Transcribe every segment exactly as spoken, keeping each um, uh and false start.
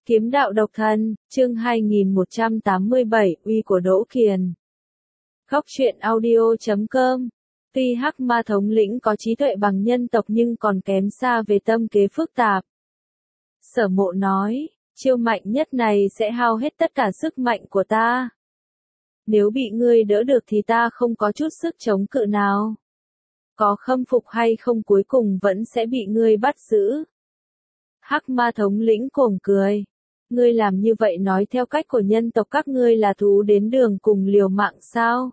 Kiếm đạo độc thân, chương hai nghìn một trăm tám mươi bảy, uy của Đỗ Kiền. Góc truyện audio chấm com. Tuy Hắc Ma thống lĩnh có trí tuệ bằng nhân tộc nhưng còn kém xa về tâm kế phức tạp. Sở Mộ nói, chiêu mạnh nhất này sẽ hao hết tất cả sức mạnh của ta. Nếu bị ngươi đỡ được thì ta không có chút sức chống cự nào. Có khâm phục hay không cuối cùng vẫn sẽ bị ngươi bắt giữ. Hắc Ma thống lĩnh cuồng cười. Ngươi làm như vậy nói theo cách của nhân tộc các ngươi là thú đến đường cùng liều mạng sao?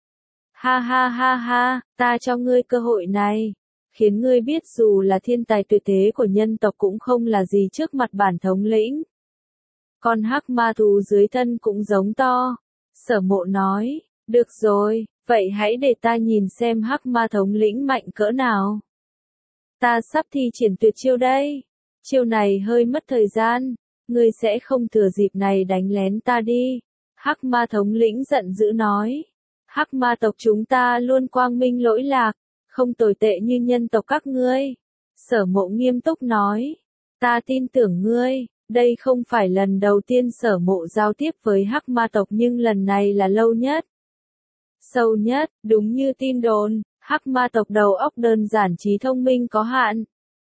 Ha ha ha ha, ta cho ngươi cơ hội này. Khiến ngươi biết dù là thiên tài tuyệt thế của nhân tộc cũng không là gì trước mặt bản thống lĩnh. Con hắc ma thú dưới thân cũng giống to. Sở Mộ nói, được rồi, vậy hãy để ta nhìn xem hắc ma thống lĩnh mạnh cỡ nào. Ta sắp thi triển tuyệt chiêu đây. Chiêu này hơi mất thời gian. Ngươi sẽ không thừa dịp này đánh lén ta đi. Hắc ma thống lĩnh giận dữ nói. Hắc ma tộc chúng ta luôn quang minh lỗi lạc, không tồi tệ như nhân tộc các ngươi. Sở Mộ nghiêm túc nói. Ta tin tưởng ngươi, đây không phải lần đầu tiên Sở Mộ giao tiếp với hắc ma tộc nhưng lần này là lâu nhất. Sâu nhất, đúng như tin đồn, hắc ma tộc đầu óc đơn giản trí thông minh có hạn.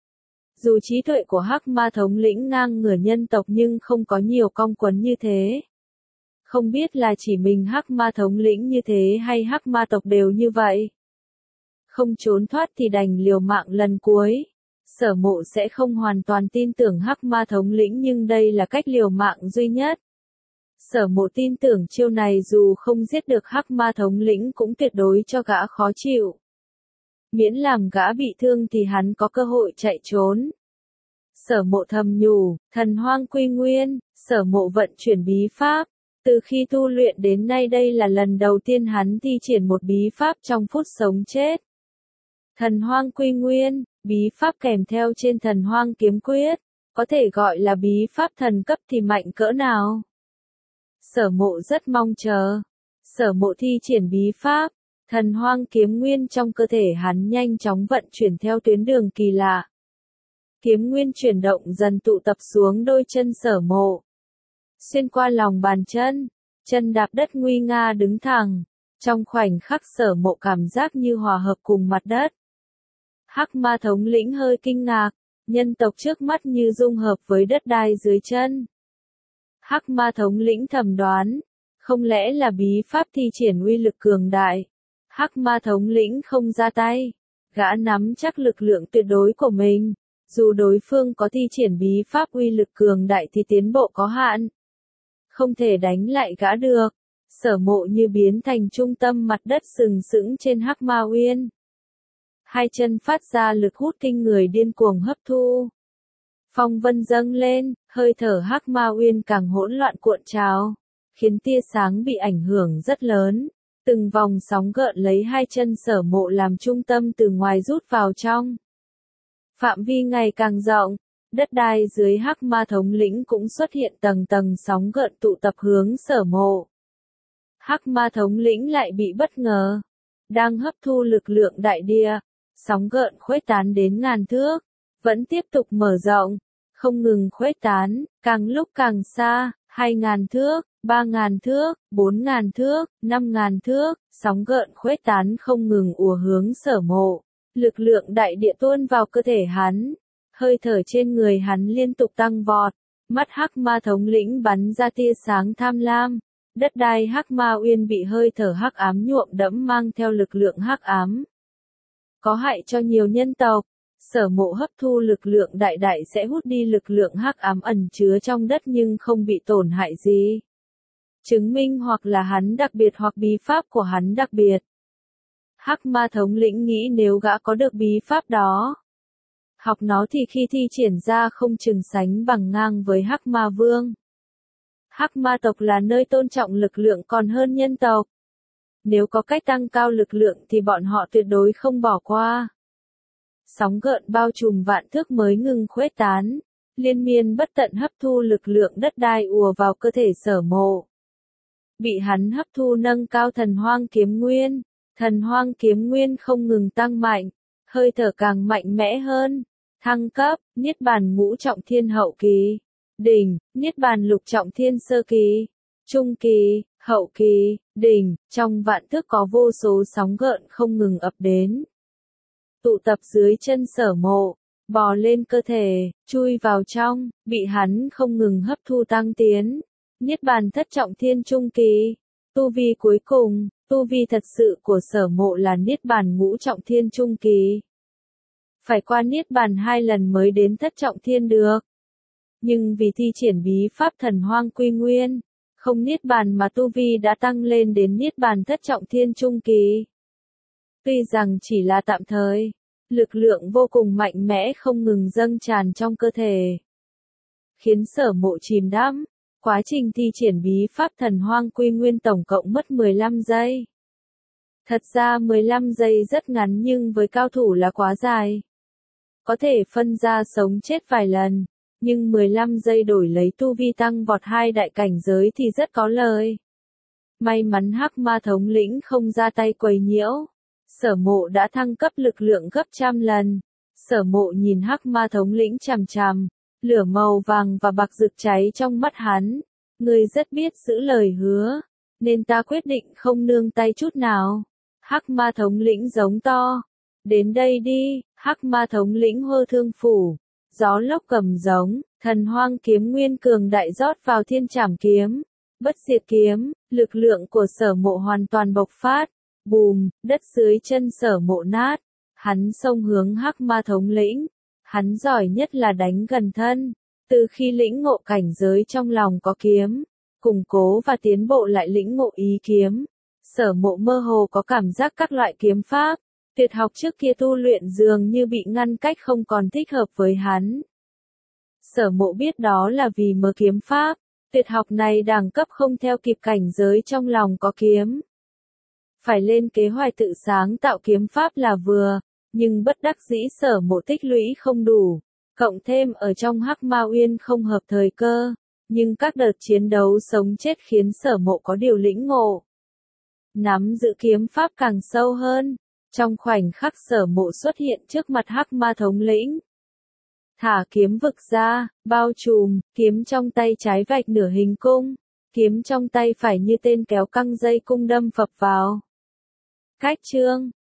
Dù trí tuệ của hắc ma thống lĩnh ngang ngửa nhân tộc nhưng không có nhiều cong quấn như thế. Không biết là chỉ mình hắc ma thống lĩnh như thế hay hắc ma tộc đều như vậy. Không trốn thoát thì đành liều mạng lần cuối. Sở Mộ sẽ không hoàn toàn tin tưởng hắc ma thống lĩnh nhưng đây là cách liều mạng duy nhất. Sở Mộ tin tưởng chiêu này dù không giết được hắc ma thống lĩnh cũng tuyệt đối cho gã khó chịu. Miễn làm gã bị thương thì hắn có cơ hội chạy trốn. Sở Mộ thầm nhủ, thần hoang quy nguyên, Sở Mộ vận chuyển bí pháp. Từ khi tu luyện đến nay đây là lần đầu tiên hắn thi triển một bí pháp trong phút sống chết. Thần hoang quy nguyên, bí pháp kèm theo trên thần hoang kiếm quyết, có thể gọi là bí pháp thần cấp thì mạnh cỡ nào. Sở Mộ rất mong chờ. Sở Mộ thi triển bí pháp. Thần hoang kiếm nguyên trong cơ thể hắn nhanh chóng vận chuyển theo tuyến đường kỳ lạ. Kiếm nguyên chuyển động dần tụ tập xuống đôi chân Sở Mộ. Xuyên qua lòng bàn chân, chân đạp đất nguy nga đứng thẳng. Trong khoảnh khắc Sở Mộ cảm giác như hòa hợp cùng mặt đất. Hắc ma thống lĩnh hơi kinh ngạc, nhân tộc trước mắt như dung hợp với đất đai dưới chân. Hắc ma thống lĩnh thầm đoán, không lẽ là bí pháp thi triển uy lực cường đại. Hắc ma thống lĩnh không ra tay, gã nắm chắc lực lượng tuyệt đối của mình, dù đối phương có thi triển bí pháp uy lực cường đại thì tiến bộ có hạn. Không thể đánh lại gã được. Sở Mộ như biến thành trung tâm mặt đất sừng sững trên hắc ma uyên. Hai chân phát ra lực hút kinh người điên cuồng hấp thu. Phong vân dâng lên, hơi thở hắc ma uyên càng hỗn loạn cuộn trào, khiến tia sáng bị ảnh hưởng rất lớn. Từng vòng sóng gợn lấy hai chân Sở Mộ làm trung tâm từ ngoài rút vào trong. Phạm vi ngày càng rộng, đất đai dưới hắc ma thống lĩnh cũng xuất hiện tầng tầng sóng gợn tụ tập hướng Sở Mộ. Hắc ma thống lĩnh lại bị bất ngờ. Đang hấp thu lực lượng đại địa, sóng gợn khuếch tán đến ngàn thước, vẫn tiếp tục mở rộng, không ngừng khuếch tán, càng lúc càng xa, hai ngàn thước. Ba ngàn thước, bốn ngàn thước, năm ngàn thước, sóng gợn khuếch tán không ngừng ùa hướng Sở Mộ. Lực lượng đại địa tuôn vào cơ thể hắn. Hơi thở trên người hắn liên tục tăng vọt. Mắt hắc ma thống lĩnh bắn ra tia sáng tham lam. Đất đai hắc ma uyên bị hơi thở hắc ám nhuộm đẫm mang theo lực lượng hắc ám. Có hại cho nhiều nhân tộc. Sở Mộ hấp thu lực lượng đại đại sẽ hút đi lực lượng hắc ám ẩn chứa trong đất nhưng không bị tổn hại gì. Chứng minh hoặc là hắn đặc biệt hoặc bí pháp của hắn đặc biệt. Hắc ma thống lĩnh nghĩ nếu gã có được bí pháp đó, học nó thì khi thi triển ra không chừng sánh bằng ngang với hắc ma vương. Hắc ma tộc là nơi tôn trọng lực lượng còn hơn nhân tộc. Nếu có cách tăng cao lực lượng thì bọn họ tuyệt đối không bỏ qua. Sóng gợn bao trùm vạn thước mới ngừng khuếch tán, liên miên bất tận hấp thu lực lượng đất đai ùa vào cơ thể Sở Mộ. Bị hắn hấp thu nâng cao thần hoang kiếm nguyên, thần hoang kiếm nguyên không ngừng tăng mạnh, hơi thở càng mạnh mẽ hơn, thăng cấp, niết bàn ngũ trọng thiên hậu kỳ. đỉnh, Niết Bàn lục trọng thiên sơ kỳ, trung kỳ, hậu kỳ, đỉnh, trong vạn thức có vô số sóng gợn không ngừng ập đến. Tụ tập dưới chân Sở Mộ, bò lên cơ thể, chui vào trong, bị hắn không ngừng hấp thu tăng tiến. Niết Bàn thất trọng thiên trung kỳ, tu vi cuối cùng, tu vi thật sự của Sở Mộ là Niết Bàn ngũ trọng thiên trung kỳ. Phải qua Niết Bàn hai lần mới đến thất trọng thiên được. Nhưng vì thi triển bí pháp thần hoang quy nguyên, không Niết Bàn mà tu vi đã tăng lên đến Niết Bàn thất trọng thiên trung kỳ. Tuy rằng chỉ là tạm thời, lực lượng vô cùng mạnh mẽ không ngừng dâng tràn trong cơ thể, khiến Sở Mộ chìm đắm. Quá trình thi triển bí pháp thần hoang quy nguyên tổng cộng mất mười lăm giây. Thật ra mười lăm giây rất ngắn nhưng với cao thủ là quá dài. Có thể phân ra sống chết vài lần, nhưng mười lăm giây đổi lấy tu vi tăng vọt hai đại cảnh giới thì rất có lời. May mắn Hắc Ma thống lĩnh không ra tay quấy nhiễu. Sở Mộ đã thăng cấp lực lượng gấp trăm lần. Sở Mộ nhìn Hắc Ma thống lĩnh chằm chằm, lửa màu vàng và bạc rực cháy trong mắt hắn. Ngươi rất biết giữ lời hứa, nên ta quyết định không nương tay chút nào. Hắc Ma thống lĩnh giống to. Đến đây đi, Hắc Ma thống lĩnh hô thương phủ. Gió lốc cầm giống, thần hoang kiếm nguyên cường đại rót vào thiên trảm kiếm. Bất diệt kiếm, lực lượng của Sở Mộ hoàn toàn bộc phát. Bùm, đất dưới chân Sở Mộ nát. Hắn xông hướng Hắc Ma thống lĩnh. Hắn giỏi nhất là đánh gần thân. Từ khi lĩnh ngộ cảnh giới trong lòng có kiếm, củng cố và tiến bộ lại lĩnh ngộ ý kiếm. Sở Mộ mơ hồ có cảm giác các loại kiếm pháp, tuyệt học trước kia tu luyện dường như bị ngăn cách không còn thích hợp với hắn. Sở Mộ biết đó là vì mơ kiếm pháp, tuyệt học này đẳng cấp không theo kịp cảnh giới trong lòng có kiếm. Phải lên kế hoạch tự sáng tạo kiếm pháp là vừa, nhưng bất đắc dĩ Sở Mộ tích lũy không đủ. Cộng thêm ở trong Hắc Ma Uyên không hợp thời cơ, nhưng các đợt chiến đấu sống chết khiến Sở Mộ có điều lĩnh ngộ. Nắm giữ kiếm pháp càng sâu hơn, trong khoảnh khắc Sở Mộ xuất hiện trước mặt Hắc Ma thống lĩnh. Thả kiếm vực ra, bao trùm, kiếm trong tay trái vạch nửa hình cung, kiếm trong tay phải như tên kéo căng dây cung đâm phập vào. Cách chương